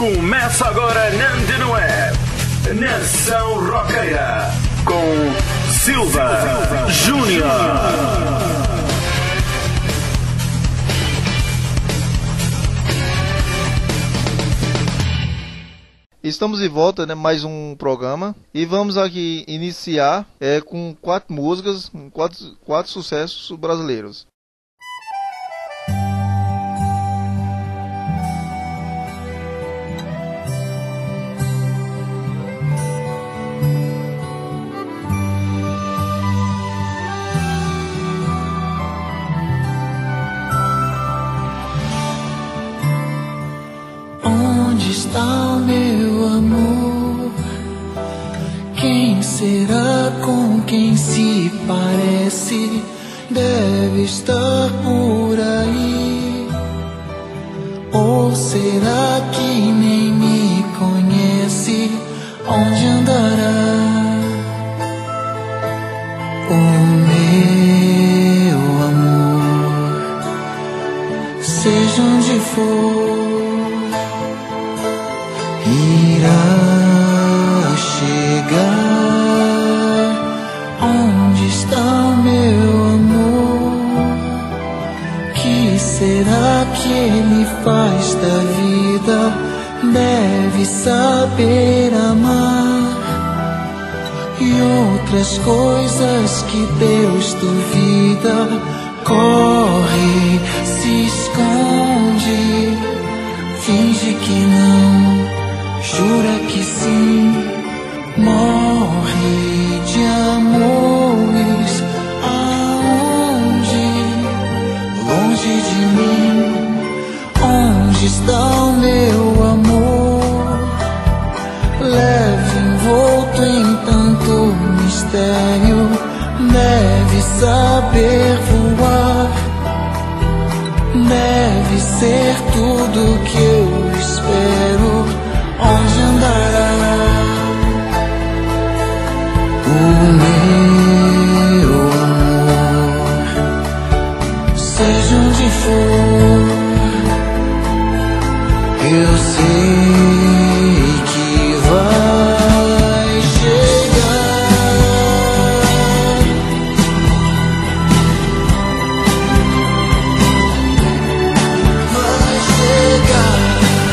Começa agora na Antena Web, Nação Roqueira, com Silva Júnior. Estamos de volta, né? Mais um programa. E vamos aqui iniciar com 4 músicas, quatro sucessos brasileiros. Onde está o meu amor? Quem será, com quem se parece? Deve estar por aí. Ou será que nem me conhece? Onde andará o meu amor? Seja onde for, irá chegar. Onde está o meu amor? Que será que ele faz da vida? Deve saber amar e outras coisas que Deus duvida. Corre, se esconde, finge que não, jura que sim, morre de amores. Aonde? Longe de mim. Onde está o meu amor? Leve envolto em tanto mistério, deve saber voar, deve ser tudo que eu espero. Onde andará o meu amor? Seja onde for, eu sei que vai chegar. Vai chegar.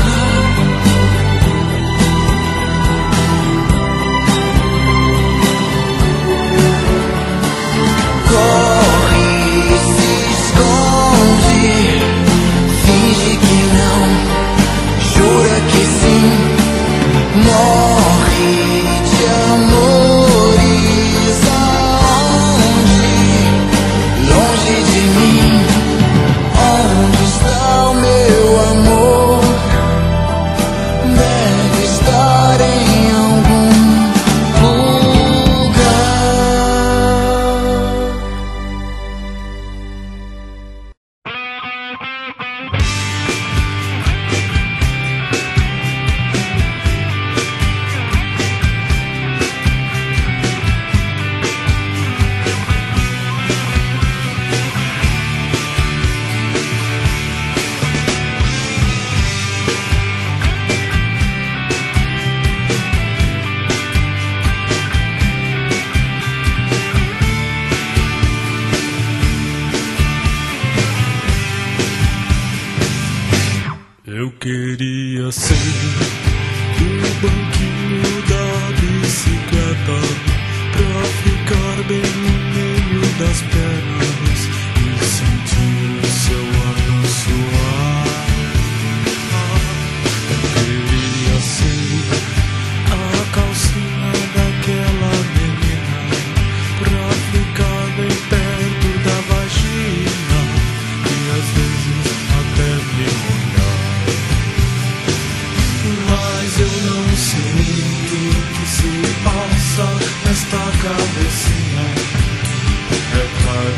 Corre, se esconde, finge que não, jura que sim, morre de amores. Aonde? Longe de mim. Onde está o meu amor? Deve estar em algum lugar. Eu queria ser o banquinho da bicicleta, pra ficar bem no meio das pernas e sentir o seu ar no suar. Eu queria ser a calcinha daquela menina, pra ficar bem perto da vagina e às vezes até me molhar. Mas eu não sei o que se passa nesta cabecinha. É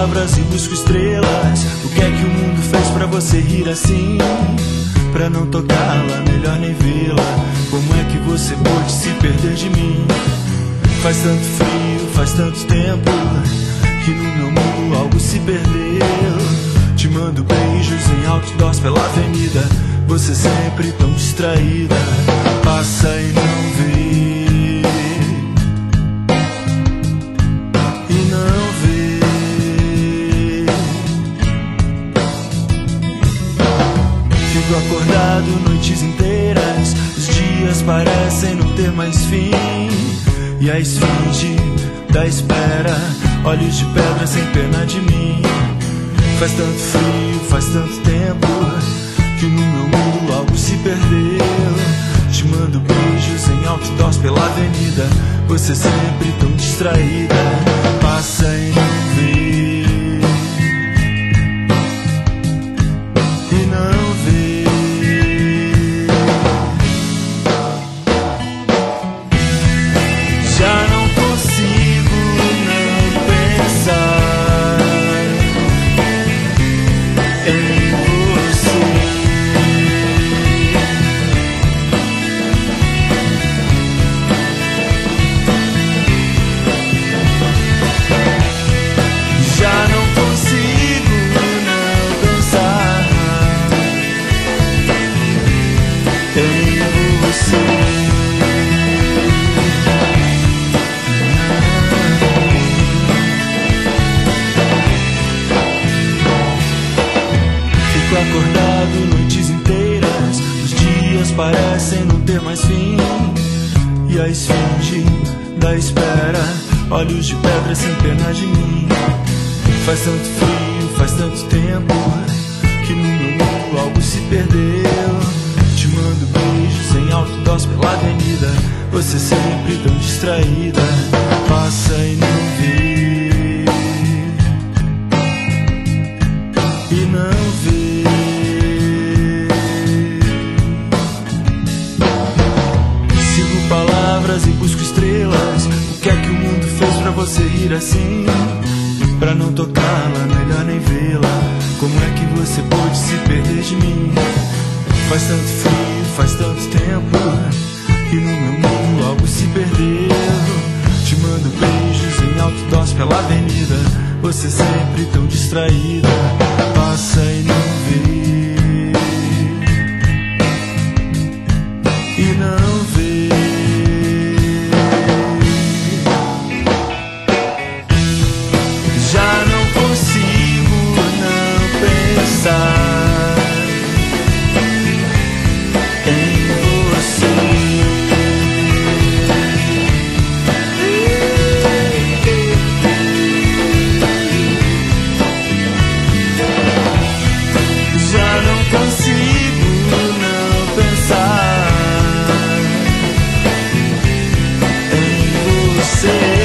palavras e busco estrelas. O que é que o mundo fez pra você rir assim? Pra não tocá-la, melhor nem vê-la. Como é que você pôde se perder de mim? Faz tanto frio, faz tanto tempo que no meu mundo algo se perdeu. Te mando beijos em outdoors pela avenida. Você sempre tão distraída, passa e não vê. E não vê. Fico acordado noites inteiras. Os dias parecem não ter mais fim. E a esfinge da espera, olhos de pedra sem pena de mim. Faz tanto frio, faz tanto tempo que no meu mundo algo se perdeu. Te mando beijos em outdoors pela avenida. Você sempre tão distraída, passa e não vê. E não vê. Já não consigo não pensar em você. Já não consigo não pensar em você. Fico acordado noites inteiras. Os dias parecem não ter mais fim. E a esfinge da espera, olhos de pedra sem pena de mim. Faz tanto frio, faz tanto tempo que no meu mundo algo se perdeu. Te mando beijos em outdoors pela avenida. Você sempre tão distraída, passa e não vê. E não vê. Sigo palavras e busco estrelas. O que é que o mundo fez pra você rir assim? Pra não tocá-la, melhor nem vê-la. Como é que você pôde se perder de mim? Faz tanto frio, faz tanto tempo que no meu mundo algo se perdeu. Te mando beijos em outdoors pela avenida. Você sempre tão distraída, passa e não vê. E não vê. Já não consigo não pensar em você. Já não consigo não pensar em você.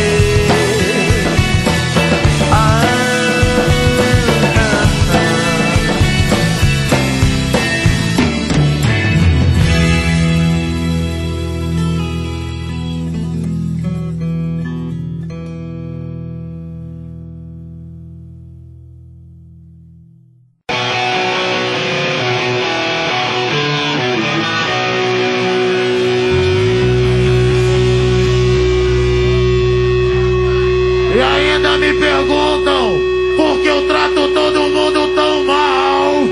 E ainda me perguntam por que eu trato todo mundo tão mal.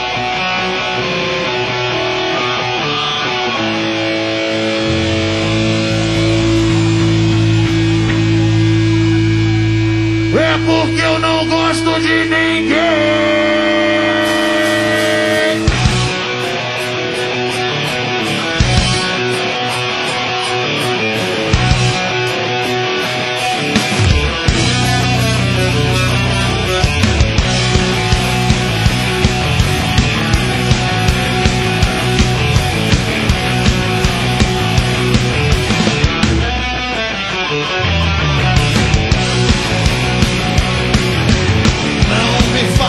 É porque eu não gosto de ninguém. Não me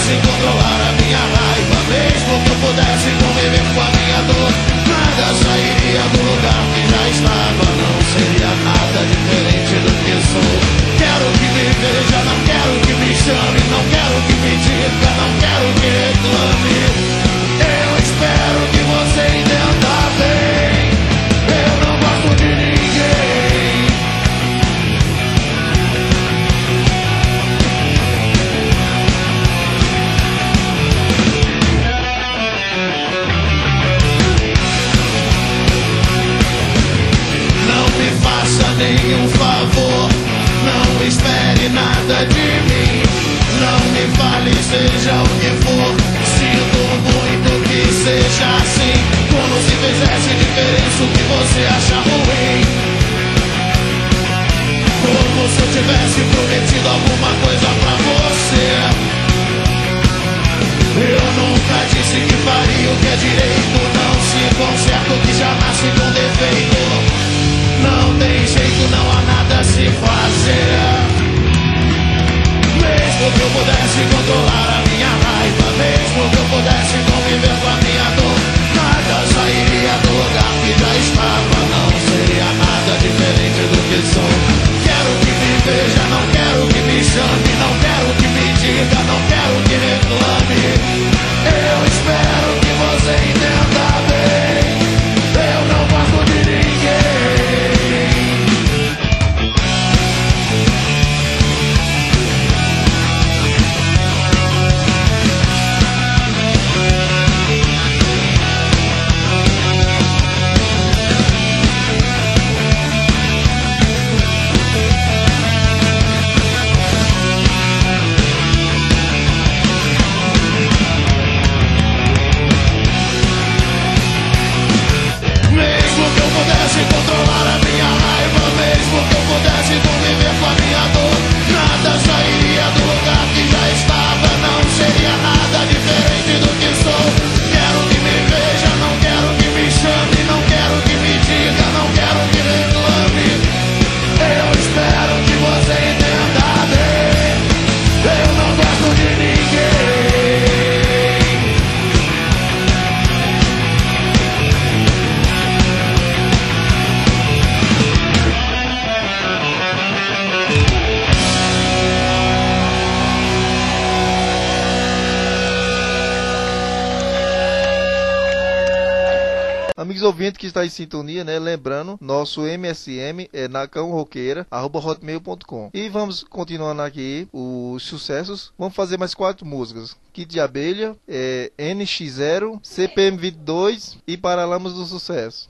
pudesse controlar a minha raiva, mesmo que eu pudesse conviver com a minha dor, nada sairia do lugar que já estava. Não seria nada diferente do que sou. Quero que me veja, não quero que me chame, não quero que me diga, não quero que reclame. Eu espero que você entenda bem. Eu não gosto de ninguém. Não me faça nenhum favor, não espere nada de mim. Não me fale, seja o que for. Sinto muito que seja assim. Como se fizesse diferença o que você acha ruim. Como se eu tivesse prometido alguma coisa pra você. Eu nunca disse que faria o que é direito. Não se conserta o que já nasce com defeito. Não tem jeito, não há nada a se fazer. Mesmo que eu pudesse controlar a minha raiva, mesmo que eu pudesse conviver com a minha dor, nada sairia do lugar que já estava. Não seria nada diferente do que sou. Quero que me veja, não quero que me chame, não quero que me diga, não quero que reclame. Eu espero que você entenda bem. Eu não gosto de ninguém. Controlar a minha raiva, mesmo que eu pudesse conviver com a minha dor, nada sairia do lugar que já estava. Não seria nada diferente do que sou. Quero que me veja, não quero que me chame, não quero que me diga, não quero que reclame. Eu espero que você entenda bem. Eu não gosto de ninguém. Amigos ouvintes que está em sintonia, né? Lembrando, nosso MSM é nacãoroqueira@hotmail.com. E vamos continuando aqui os sucessos. Vamos fazer mais 4 músicas. Kit de Abelha, NX0, CPM 22 e Paralamas do Sucesso.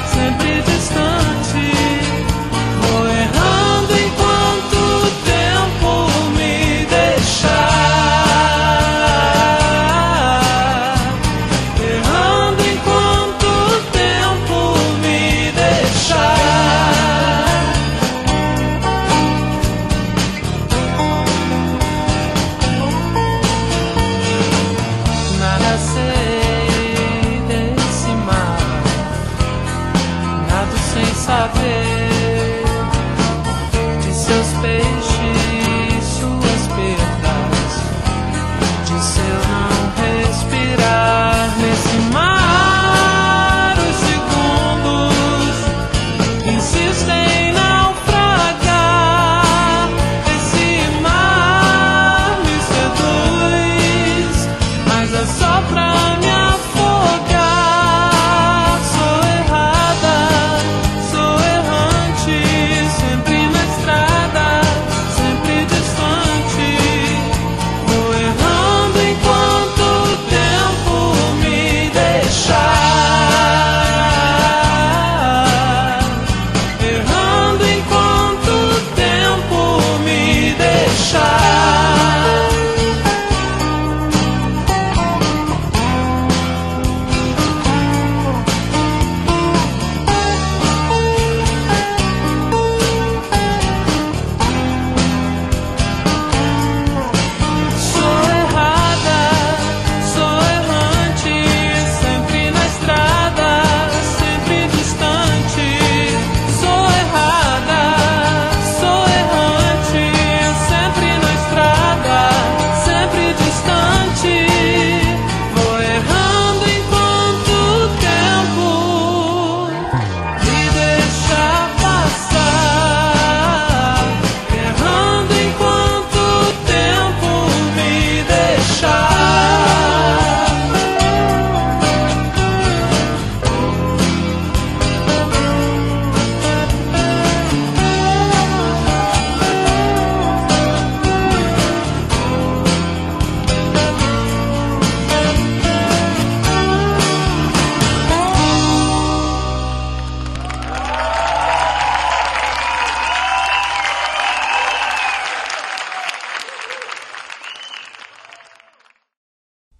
Distante, vou errando enquanto o tempo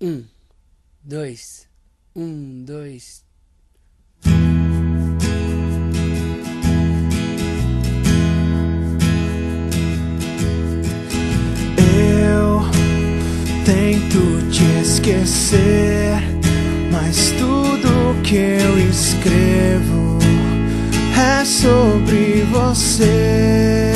2, 1, 2. Eu tento te esquecer, mas tudo que eu escrevo é sobre você.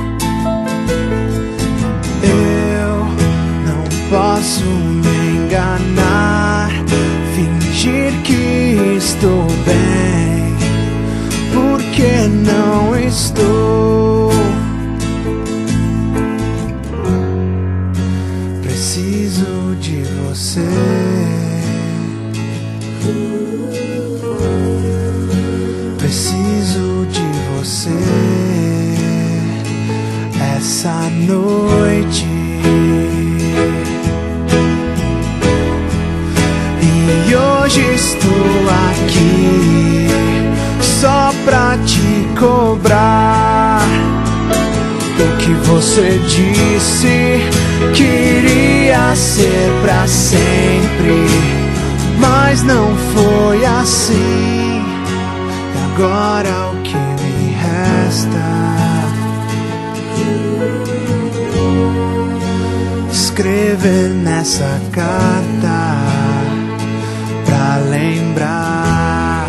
Eu não posso me enganar, fingir que estou bem, porque não estou. Preciso de você. Preciso de você essa noite. E hoje estou aqui só pra te cobrar o que você disse que iria ser pra sempre, mas não foi assim. E agora o que me resta? Escrever nessa carta pra lembrar.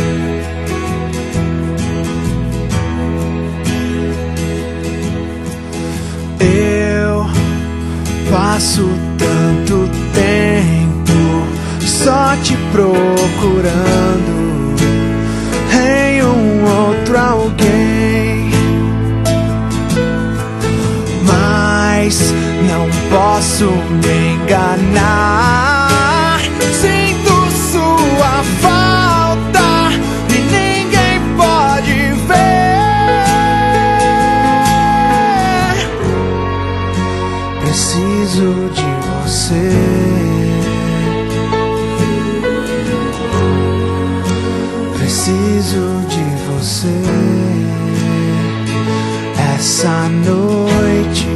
Eu passo tanto tempo só te procurando em um outro alguém, mas não posso me enganar. Sinto sua falta e ninguém pode ver. Preciso de você. Preciso de você essa noite.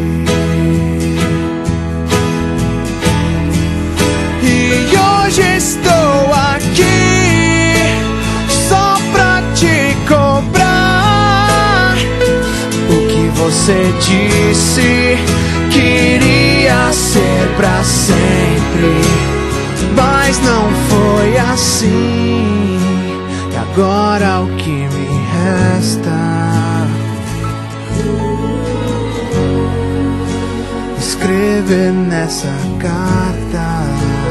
E hoje estou aqui só pra te cobrar o que você disse que iria ser pra sempre, mas não foi assim. E agora o que me resta? Escrever nessa carta.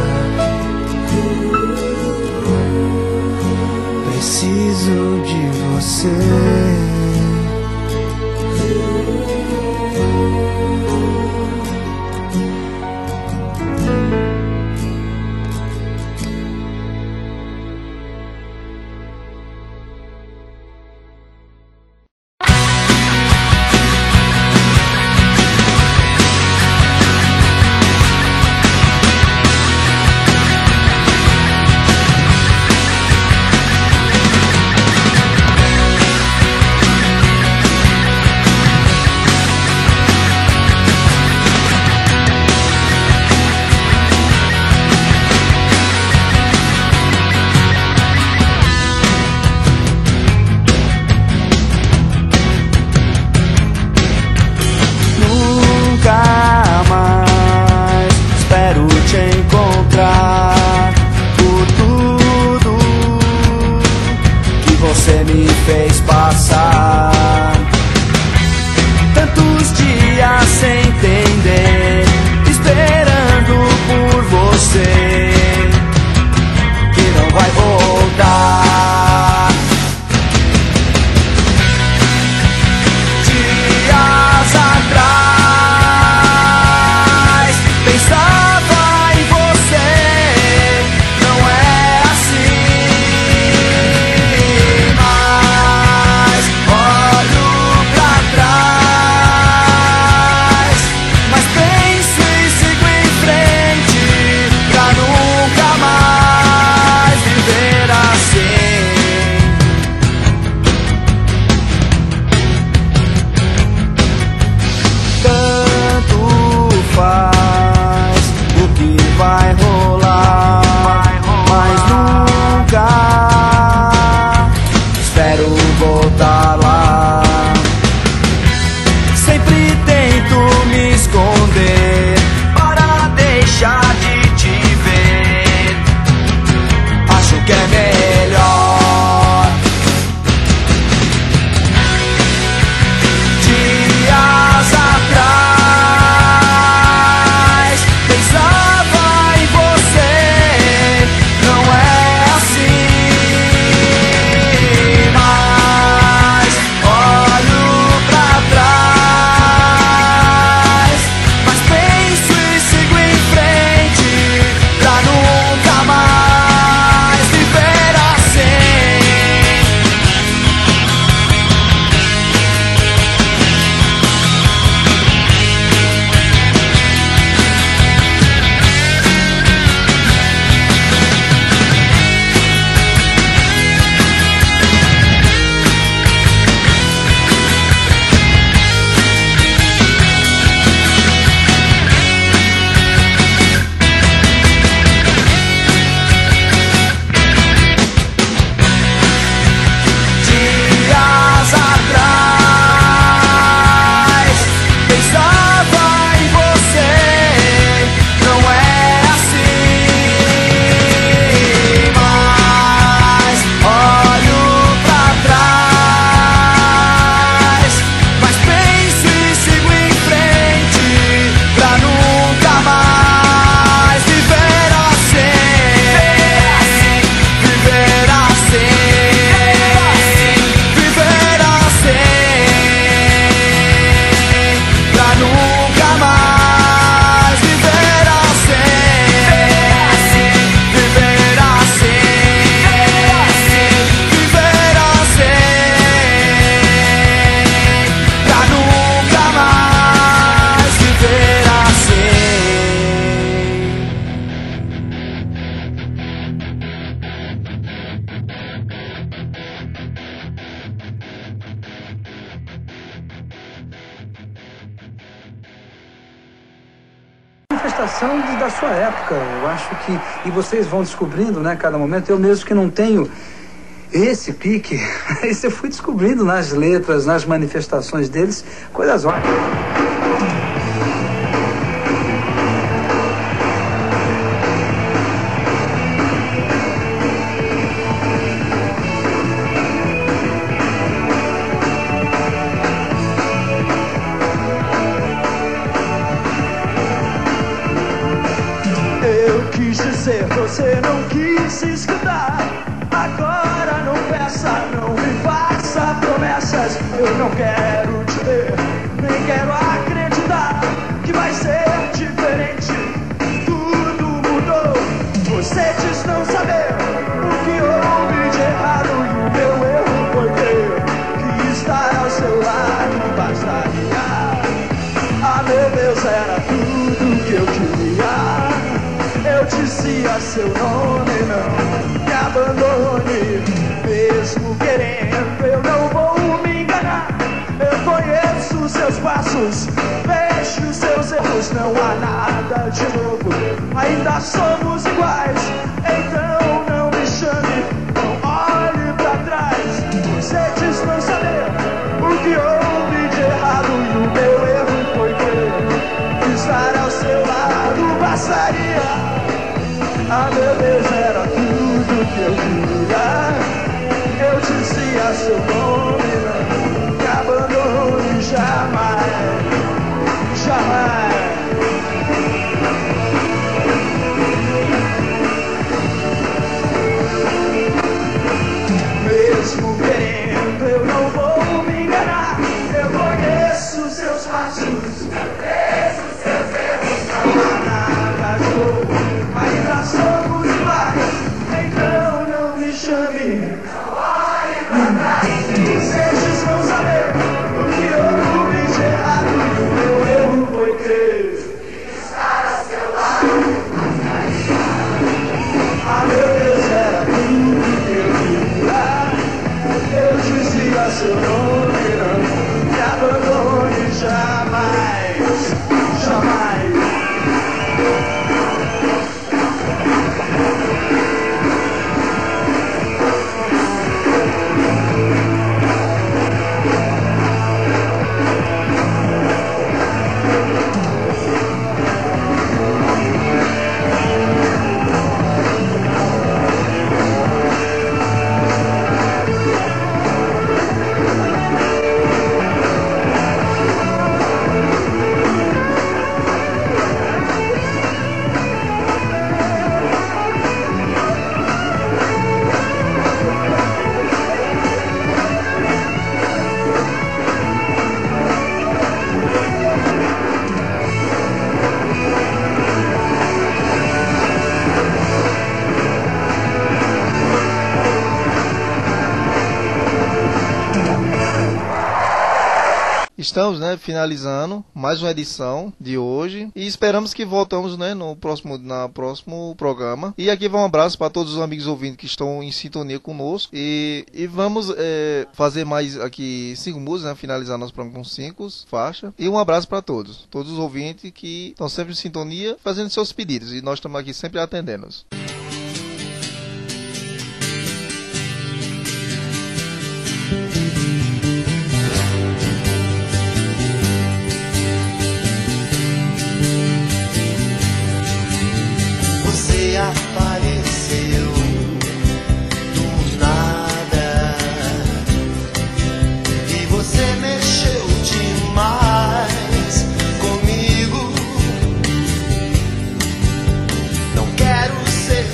Preciso de você. manifestação da sua época. Eu acho que... E vocês vão descobrindo, né, cada momento. Eu mesmo que não tenho esse pique, isso eu fui descobrindo nas letras, nas manifestações deles, coisas ótimas. Eu quis dizer, você não quis escutar. Agora não peça, não me faça promessas. Eu não quero te ver, nem quero acreditar que vai ser diferente. Tudo mudou. Você diz não saber o que houve de errado, e o meu erro foi crer que estar ao seu lado bastaria. Ah, meu Deus, era tudo que eu queria. Eu dizia seu nome, não me abandone. Mesmo querendo, eu não vou me enganar. Eu conheço seus passos, vejo seus erros. Não há nada de novo, ainda somos iguais. Então não me chame, não olhe pra trás. Você diz não saber o que houve de errado, e o meu erro foi crer. Estar ao seu lado bastaria. Ah, meu Deus, era tudo que eu queria. Eu dizia seu nome, não me abandone jamais, jamais. Mesmo querendo, eu não vou me enganar. Eu conheço seus passos, eu conheço seus erros. Não há nada de novo, ainda somos iguais. Então não me chame, não olhe pra trás. Desejos não saber o que houve de errado, e o meu erro foi crer que estar ao seu lado. Ah, meu Deus, era tudo que eu queria. Eu dizia seu nome, não me abandone jamais, jamais. Estamos, né, finalizando mais uma edição de hoje e esperamos que voltamos, né, no próximo programa. E aqui vai um abraço para todos os amigos ouvintes que estão em sintonia conosco e vamos fazer mais aqui 5 músicas, né, finalizar nosso programa com 5 faixas. E um abraço para todos os ouvintes que estão sempre em sintonia, fazendo seus pedidos, e nós estamos aqui sempre atendendo-os. Você apareceu do nada e você mexeu demais comigo. Não quero ser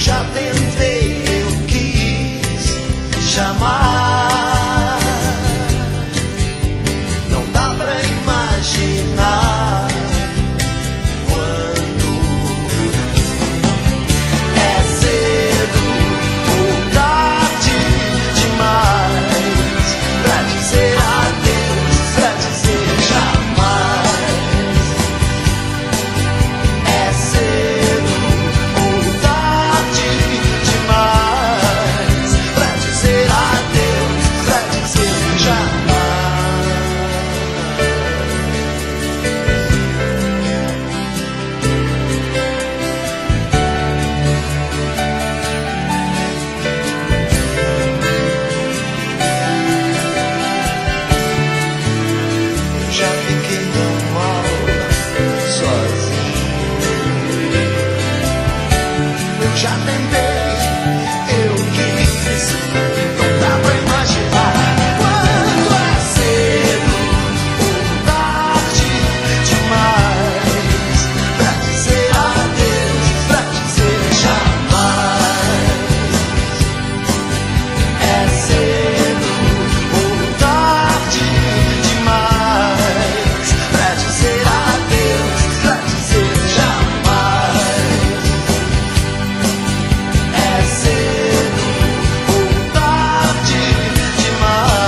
já tentei, eu quis chamar. Não dá pra imaginar quando é cedo ou tarde demais pra dizer adeus, pra dizer jamais. É cedo ou tarde demais pra dizer adeus, pra dizer jamais. Eu já fiquei tão mal sozinho. Eu já tentei, eu quis. Não dá pra imaginar quando é cedo ou tarde demais pra dizer adeus, pra dizer jamais. É cedo ou tarde demais pra dizer adeus, pra dizer jamais. É cedo ou tarde demais.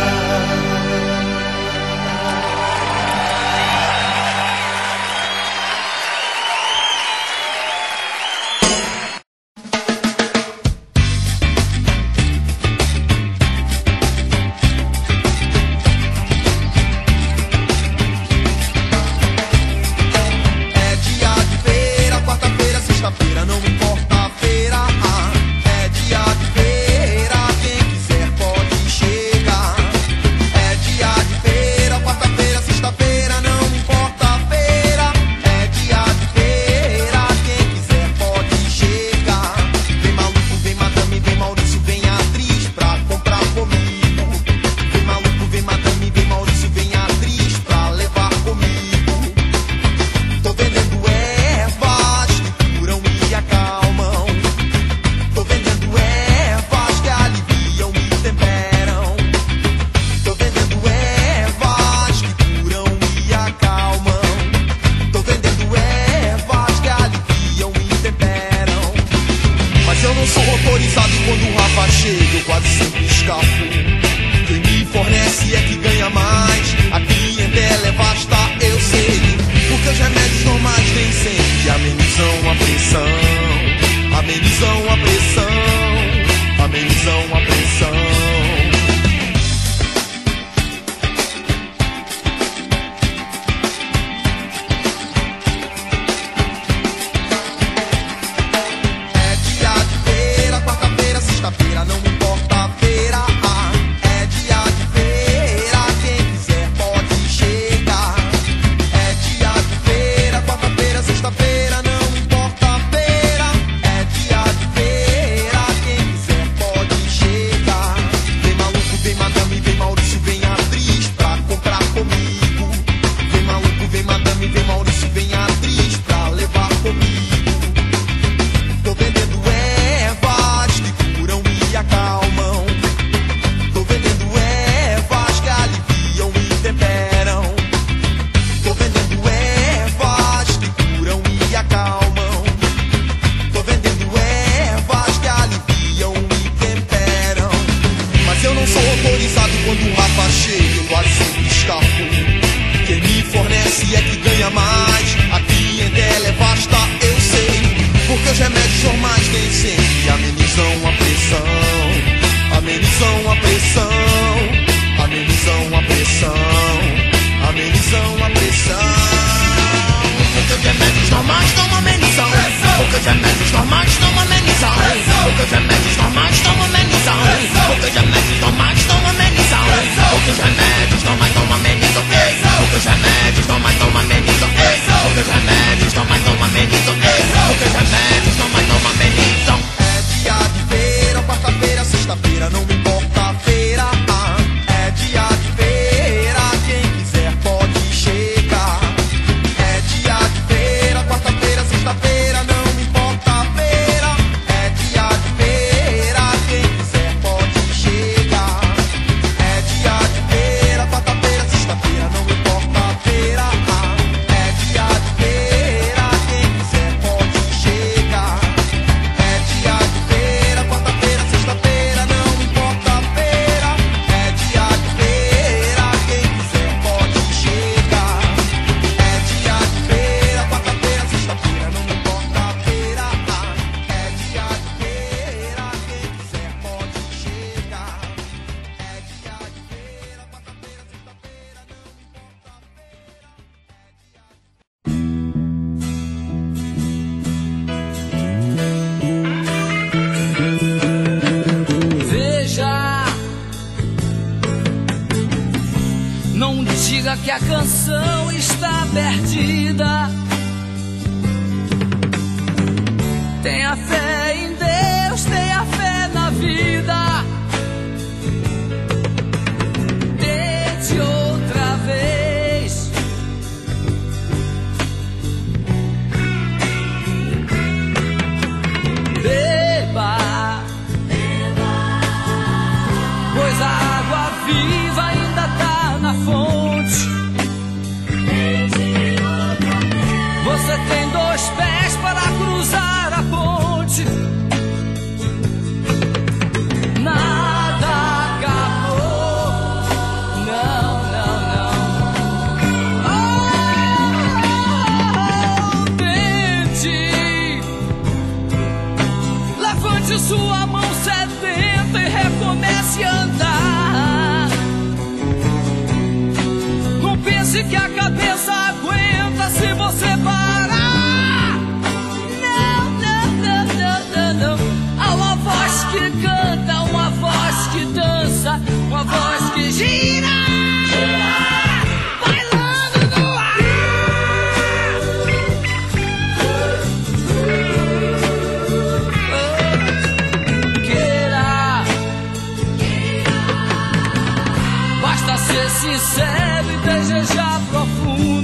É dia de feira, quarta-feira, sexta-feira, não importa a feira. É dia de feira, quem quiser pode chegar. É dia de feira, quarta-feira, sexta-feira, não importa a feira. É dia de feira, quem quiser pode chegar. Vem maluco, vem madame, vem Maurício, vem atriz pra comprar comigo. Vem maluco, vem madame, vem Maurício, vem atriz pra levar comigo. Tô vendendo ervas que curam e acalmam. Tô vendendo ervas que aliviam e temperam. Tô vendendo ervas que curam e acalmam. Tô vendendo ervas que aliviam e temperam. Mas eu não sou autorizado quando o Rafa chega, eu quase sempre escapo. Quem me fornece é que ganha mais, a clientela é vasta, eu sei. Porque os remédios normais nem sempre amenizam a pressão. Amenizam a pressão. Amenizam a pressão. É dia de feira, quarta-feira, sexta-feira, não importa a feira. É dia de feira, quem quiser pode chegar. É dia de feira, quarta-feira, sexta-feira, não importa a feira. É dia de feira, quem quiser pode chegar. Vem maluco, vem madame, vem Maurício, vem atriz pra comprar comigo. Vem maluco, vem madame, vem Maurício, vem atriz pra levar comigo. Tô vendendo ervas que curam e acalmam. Tô vendendo ervas que aliviam e temperam. Tô vendendo ervas que curam e acalmam. Tô vendendo ervas que aliviam e temperam. Mas eu não sou autorizado quando o Rafa chega, eu quase sempre escapo. Quem me fornece é que ganha mais, a clientela é vasta, eu sei. Porque os remédios normais nem sempre amenizam a pressão. Amenizam a pressão. Amenizam a pressão. Amenizam a pressão. Porque os remédios normais não amenizam. Porque os remédios normais não amenizam. Porque os remédios normais não amenizam. Porque os remédios normais não amenizam. Porque os remédios normais não amenizam. Porque os remédios normais não amenizam. Porque os remédios normais não amenizam. Porque os remédios normais não amenizam. É dia de feira, quarta-feira, sexta-feira, não me importa a feira. É dia de feira, quem quiser pode chegar. É dia de feira, quarta-feira, sexta-feira, não me importa a feira. É diga que a canção está perdida. Tenha fé em Deus, tenha fé na vida. Tente outra vez. Beba, pois a água viva ainda tá na fonte. Você tem 2 pés para cruzar a ponte. Nada acabou. Não, não, não. Oh, tente. Levante sua mão sedenta e recomece a andar. Não pense que a cabeça aguenta se você parar. Não, não, não, não, não, não. Há uma voz que canta, uma voz que dança, uma voz que gira, bailando no ar. Queira, basta ser sincero e desejar profundo.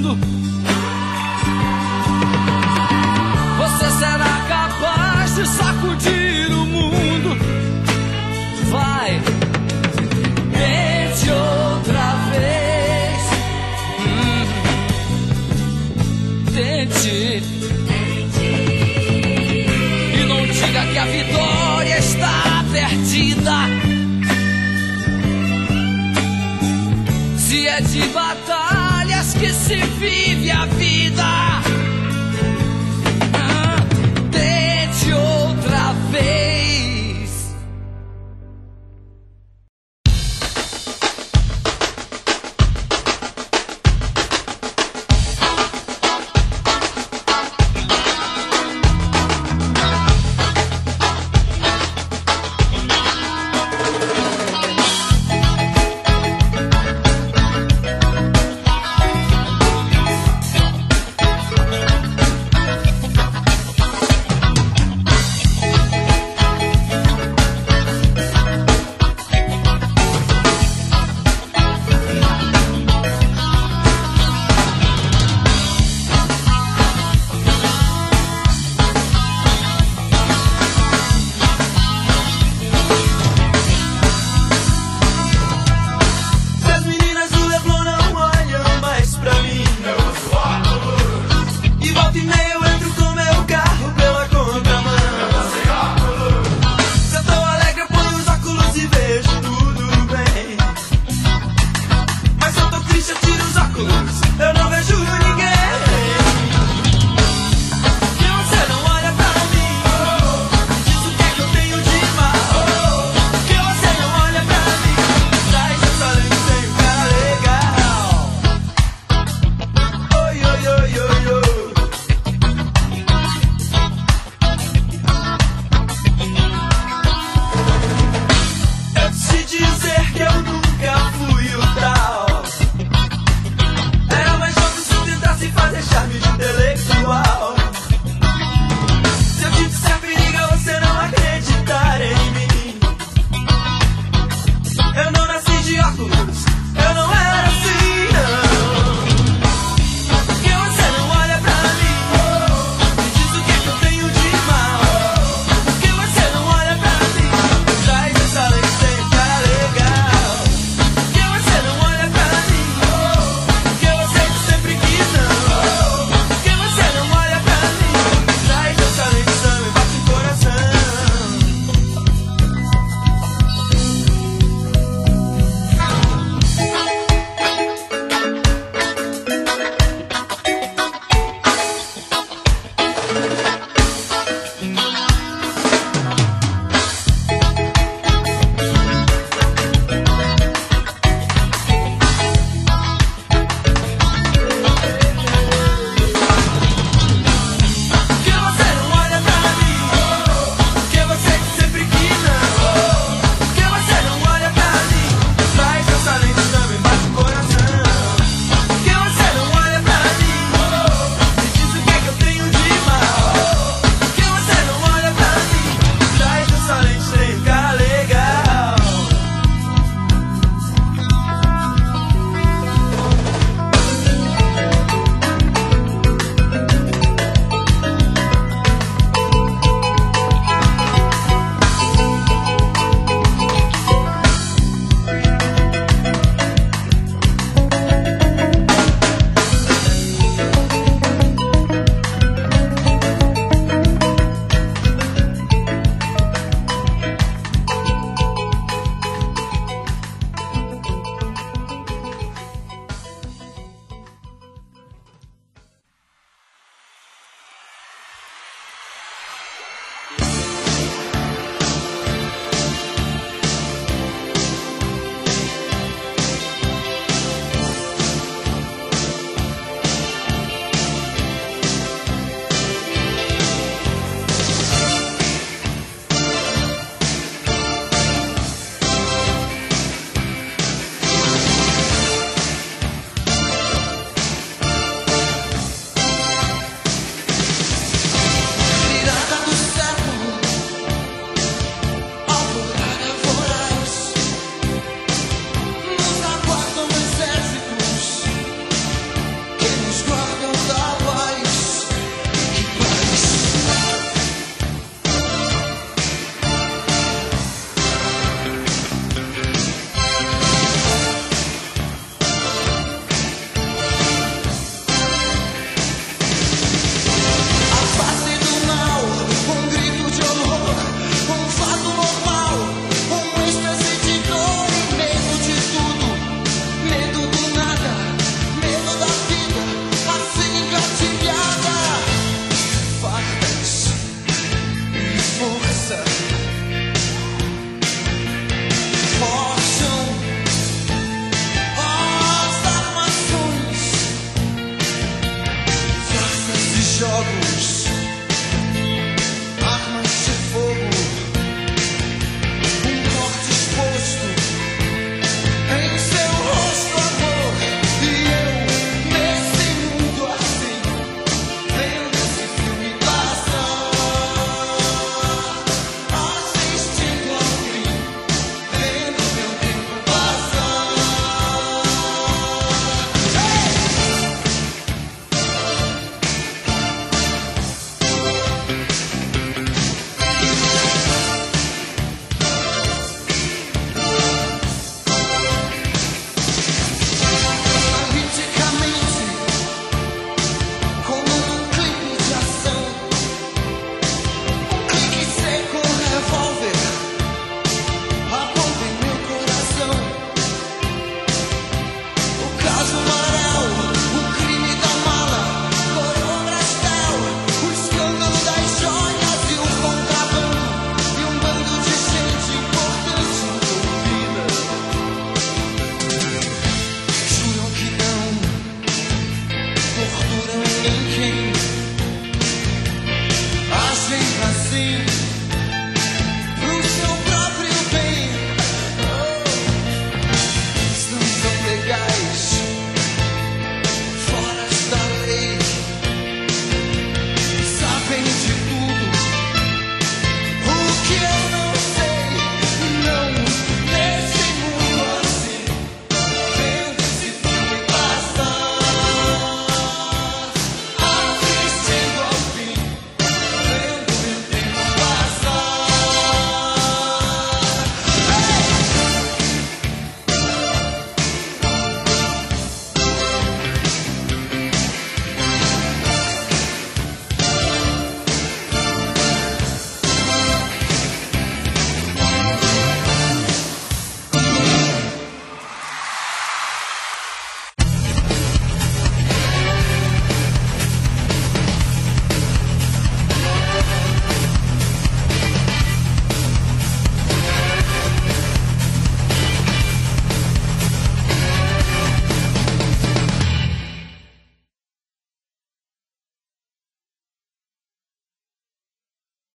força.